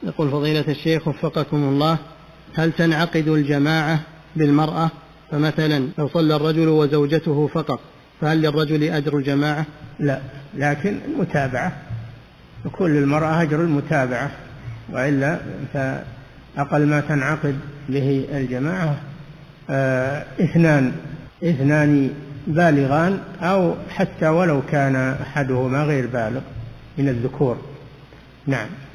يقول فضيلة الشيخ وفقكم الله، هل تنعقد الجماعة بالمرأة؟ فمثلا لو صلى الرجل وزوجته فقط فهل للرجل أجر الجماعة؟ لا، لكن المتابعة، وكل المرأة أجر المتابعة، وإلا فأقل ما تنعقد به الجماعة اثنان بالغان، أو حتى ولو كان أحدهما غير بالغ من الذكور. نعم.